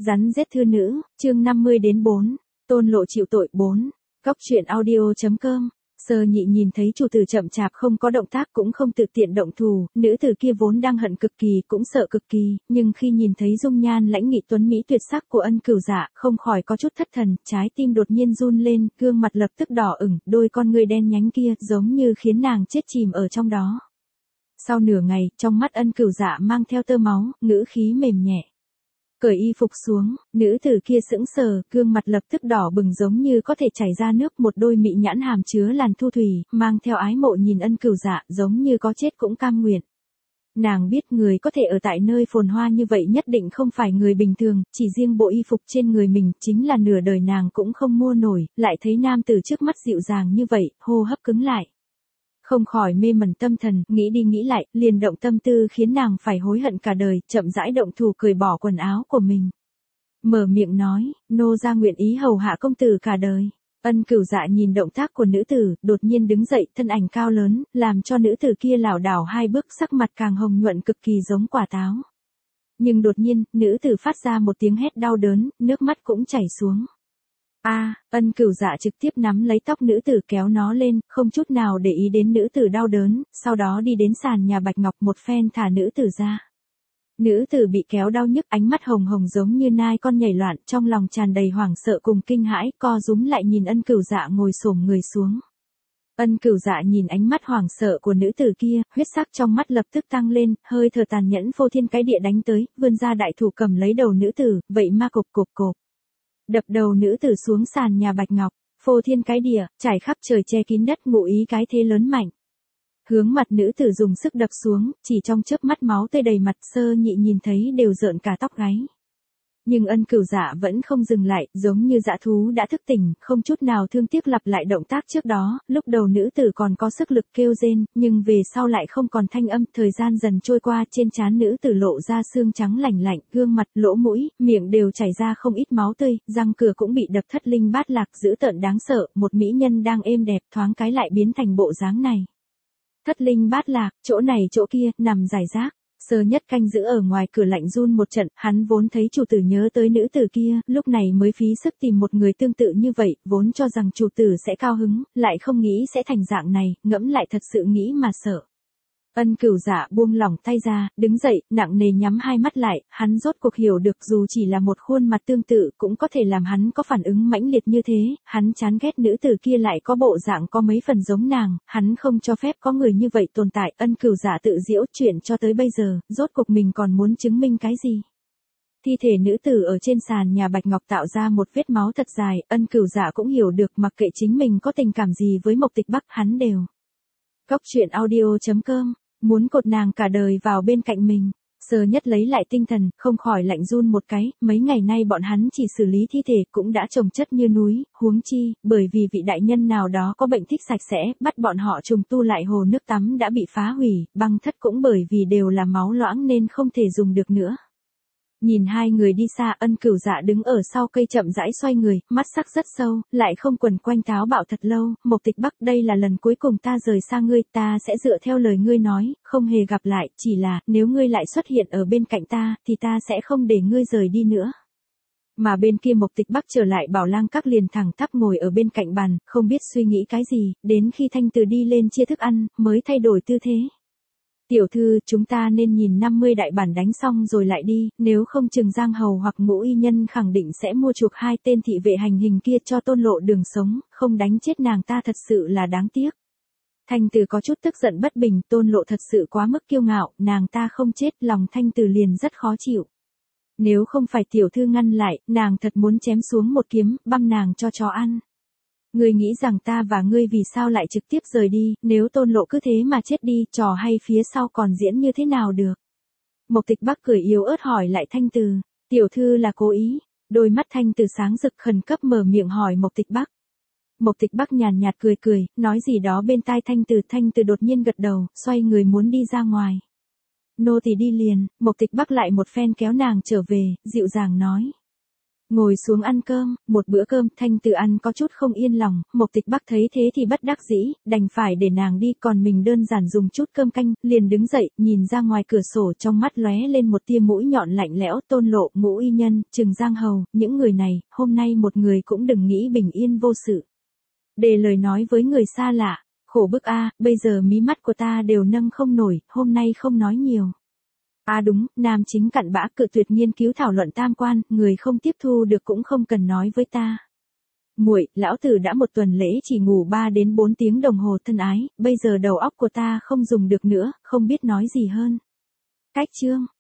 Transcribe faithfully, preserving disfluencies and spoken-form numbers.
Rắn giết thư nữ, chương năm mươi đến bốn, Tôn Lộ chịu tội bốn. Góc truyện audio.com. Sơ Nhị nhìn thấy chủ tử chậm chạp không có động tác cũng không tự tiện động thủ, nữ tử kia vốn đang hận cực kỳ cũng sợ cực kỳ, nhưng khi nhìn thấy dung nhan lãnh nghị tuấn mỹ tuyệt sắc của Ân Cửu Dạ, không khỏi có chút thất thần, trái tim đột nhiên run lên, gương mặt lập tức đỏ ửng, đôi con ngươi đen nhánh kia giống như khiến nàng chết chìm ở trong đó. Sau nửa ngày, trong mắt Ân Cửu Dạ mang theo tơ máu, ngữ khí mềm nhẹ. Cởi y phục xuống, nữ tử kia sững sờ, gương mặt lập tức đỏ bừng giống như có thể chảy ra nước, một đôi mị nhãn hàm chứa làn thu thủy, mang theo ái mộ nhìn Ân Cửu Dạ, giống như có chết cũng cam nguyện. Nàng biết người có thể ở tại nơi phồn hoa như vậy nhất định không phải người bình thường, chỉ riêng bộ y phục trên người mình chính là nửa đời nàng cũng không mua nổi, lại thấy nam tử trước mắt dịu dàng như vậy, hô hấp cứng lại. Không khỏi mê mẩn tâm thần, nghĩ đi nghĩ lại, liền động tâm tư khiến nàng phải hối hận cả đời, chậm rãi động thủ cởi bỏ quần áo của mình. Mở miệng nói, nô gia nguyện ý hầu hạ công tử cả đời. Ân Cửu Dạ nhìn động tác của nữ tử, đột nhiên đứng dậy, thân ảnh cao lớn, làm cho nữ tử kia lảo đảo hai bước, sắc mặt càng hồng nhuận cực kỳ giống quả táo. Nhưng đột nhiên, nữ tử phát ra một tiếng hét đau đớn, nước mắt cũng chảy xuống. A, à, Ân Cửu Dạ trực tiếp nắm lấy tóc nữ tử kéo nó lên, không chút nào để ý đến nữ tử đau đớn, sau đó đi đến sàn nhà bạch ngọc một phen thả nữ tử ra. Nữ tử bị kéo đau nhức, ánh mắt hồng hồng giống như nai con nhảy loạn, trong lòng tràn đầy hoảng sợ cùng kinh hãi, co rúm lại nhìn Ân Cửu Dạ ngồi xổm người xuống. Ân Cửu Dạ nhìn ánh mắt hoảng sợ của nữ tử kia, huyết sắc trong mắt lập tức tăng lên, hơi thở tàn nhẫn phô thiên cái địa đánh tới, vươn ra đại thủ cầm lấy đầu nữ tử, vậy ma cộp cộp cộp. Đập đầu nữ tử xuống sàn nhà bạch ngọc, phô thiên cái địa, trải khắp trời che kín đất, ngụ ý cái thế lớn mạnh. Hướng mặt nữ tử dùng sức đập xuống, chỉ trong chớp mắt máu tươi đầy mặt, Sơ Nhị nhìn thấy đều rợn cả tóc gáy. Nhưng Ân Cửu Dạ vẫn không dừng lại, giống như dã thú đã thức tỉnh, không chút nào thương tiếc lặp lại động tác trước đó, lúc đầu nữ tử còn có sức lực kêu rên, nhưng về sau lại không còn thanh âm, thời gian dần trôi qua, trên trán nữ tử lộ ra xương trắng lành lạnh, gương mặt, lỗ mũi, miệng đều chảy ra không ít máu tươi, răng cửa cũng bị đập thất linh bát lạc, dữ tợn đáng sợ, một mỹ nhân đang êm đẹp thoáng cái lại biến thành bộ dáng này. Thất linh bát lạc, chỗ này chỗ kia, nằm rải rác. Sơ Nhất canh giữ ở ngoài cửa lạnh run một trận, hắn vốn thấy chủ tử nhớ tới nữ tử kia, lúc này mới phí sức tìm một người tương tự như vậy, vốn cho rằng chủ tử sẽ cao hứng, lại không nghĩ sẽ thành dạng này, ngẫm lại thật sự nghĩ mà sợ. Ân Cửu Dạ buông lỏng tay ra, đứng dậy, nặng nề nhắm hai mắt lại, hắn rốt cuộc hiểu được dù chỉ là một khuôn mặt tương tự cũng có thể làm hắn có phản ứng mãnh liệt như thế, hắn chán ghét nữ tử kia lại có bộ dạng có mấy phần giống nàng, hắn không cho phép có người như vậy tồn tại. Ân Cửu Dạ tự giễu chuyện cho tới bây giờ, rốt cuộc mình còn muốn chứng minh cái gì? Thi thể nữ tử ở trên sàn nhà bạch ngọc tạo ra một vết máu thật dài, Ân Cửu Dạ cũng hiểu được mặc kệ chính mình có tình cảm gì với Mộc Tịch Bắc hắn đều. Góc truyện audio.com. Muốn cột nàng cả đời vào bên cạnh mình. Sơ Nhất lấy lại tinh thần, không khỏi lạnh run một cái, mấy ngày nay bọn hắn chỉ xử lý thi thể cũng đã chồng chất như núi, huống chi, bởi vì vị đại nhân nào đó có bệnh thích sạch sẽ, bắt bọn họ trùng tu lại hồ nước tắm đã bị phá hủy, băng thất cũng bởi vì đều là máu loãng nên không thể dùng được nữa. Nhìn hai người đi xa, Ân Cửu Dạ đứng ở sau cây chậm rãi xoay người, mắt sắc rất sâu, lại không quần quanh táo bạo thật lâu, Mộc Tịch Bắc đây là lần cuối cùng ta rời xa ngươi, ta sẽ dựa theo lời ngươi nói, không hề gặp lại, chỉ là, nếu ngươi lại xuất hiện ở bên cạnh ta, thì ta sẽ không để ngươi rời đi nữa. Mà bên kia Mộc Tịch Bắc trở lại Bảo Lang Các liền thẳng tắp ngồi ở bên cạnh bàn, không biết suy nghĩ cái gì, đến khi Thanh Từ đi lên chia thức ăn, mới thay đổi tư thế. Tiểu thư, chúng ta nên nhìn năm mươi đại bản đánh xong rồi lại đi, nếu không Trừng Giang Hầu hoặc Ngũ Y Nhân khẳng định sẽ mua chuộc hai tên thị vệ hành hình kia cho Tôn Lộ đường sống, không đánh chết nàng ta thật sự là đáng tiếc. Thanh Từ có chút tức giận bất bình, Tôn Lộ thật sự quá mức kiêu ngạo, nàng ta không chết, lòng Thanh Từ liền rất khó chịu. Nếu không phải tiểu thư ngăn lại, nàng thật muốn chém xuống một kiếm, băm nàng cho chó ăn. Ngươi nghĩ rằng ta và ngươi vì sao lại trực tiếp rời đi, nếu Tôn Lộ cứ thế mà chết đi, trò hay phía sau còn diễn như thế nào được? Mộc Tịch Bắc cười yếu ớt hỏi lại Thanh Từ, tiểu thư là cố ý, đôi mắt Thanh Từ sáng rực khẩn cấp mở miệng hỏi Mộc Tịch Bắc. Mộc Tịch Bắc nhàn nhạt cười cười, nói gì đó bên tai Thanh Từ, Thanh Từ đột nhiên gật đầu, xoay người muốn đi ra ngoài. Nô tỳ đi liền, Mộc Tịch Bắc lại một phen kéo nàng trở về, dịu dàng nói. Ngồi xuống ăn cơm, một bữa cơm, Thanh Từ ăn có chút không yên lòng, Mộc Tịch Bắc thấy thế thì bất đắc dĩ, đành phải để nàng đi, còn mình đơn giản dùng chút cơm canh, liền đứng dậy, nhìn ra ngoài cửa sổ, trong mắt lóe lên một tia mũi nhọn lạnh lẽo. Tôn Lộ, Ngũ Y Nhân, Trừng Giang Hầu, những người này, hôm nay một người cũng đừng nghĩ bình yên vô sự. Để lời nói với người xa lạ, khổ bức a, bây giờ mí mắt của ta đều nâng không nổi, hôm nay không nói nhiều. À đúng, nam chính cặn bã, cự tuyệt nghiên cứu thảo luận tam quan, người không tiếp thu được cũng không cần nói với ta. Muội, lão tử đã một tuần lễ chỉ ngủ ba đến bốn tiếng đồng hồ thân ái, bây giờ đầu óc của ta không dùng được nữa, không biết nói gì hơn. Cách chương